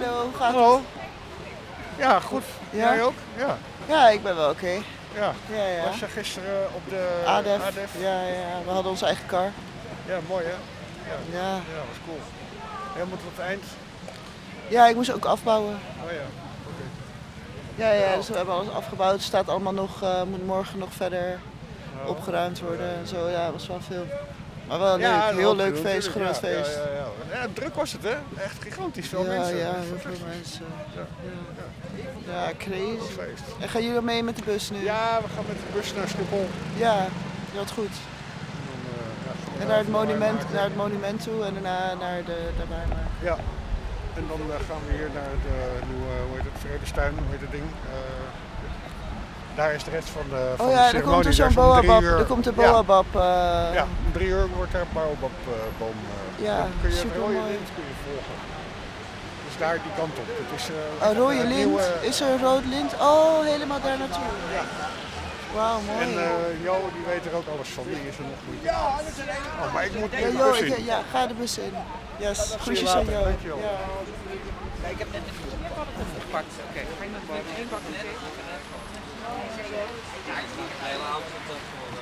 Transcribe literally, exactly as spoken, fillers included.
hallo, hoe gaat Hallo. het? Ja, goed. Ja? Jij ook? Ja. Ja, ik ben wel oké. Okay. Ja. Ja, ja. Was je gisteren op de A D E F? A D E F? Ja, ja, we hadden onze eigen car. Ja, mooi hè? Ja, ja. ja was cool. Helemaal tot het eind? Ja, ik moest ook afbouwen. Oh ja, oké. Okay. Ja, ja, dus we hebben alles afgebouwd. Het staat allemaal nog, uh, moet morgen nog verder oh. opgeruimd worden en zo. Ja, dat was wel veel. Maar wel leuk, ja, heel leuk feest, groot ja, feest. Ja, ja, ja. Ja, druk was het hè? Echt gigantisch veel ja, mensen. Ja, heel veel mensen. Ja, ja. ja crazy. Feest. En gaan jullie mee met de bus nu? Ja, we gaan met de bus naar Schiphol. Ja, dat goed. En, dan, uh, ja, en naar het, monument, naar het monument toe en daarna naar de, de Wijnmaker. Ja. En dan uh, gaan we hier naar de nieuwe, hoe heet het, Vredestuin, hoe heet het ding. Uh, daar is de rest van de, van oh ja, de er komt dus zo'n boabab, er komt de boabab. Ja, uh, ja om drie uur wordt daar een boababboom. Uh, ja, dan kun je super het rode mooi. lint kun je volgen. Dus daar die kant op. Het is, uh, oh, rode lint? Nieuwe... Is er een rood lint? Oh, helemaal daar naartoe. Ja. Wauw, mooi. En uh, Jo, die weet er ook alles van, die is er nog niet. Ja, oh, maar ik moet ja, de Jo, bus in. Ik, ja, ga de bus in. Yes, groetjes aan Jo. Ja. Nee, ik heb net een koffie gepakt. Oké, okay. Ga je nog één bak meteen? Ja, ik zie de hele avond op dat gewoon.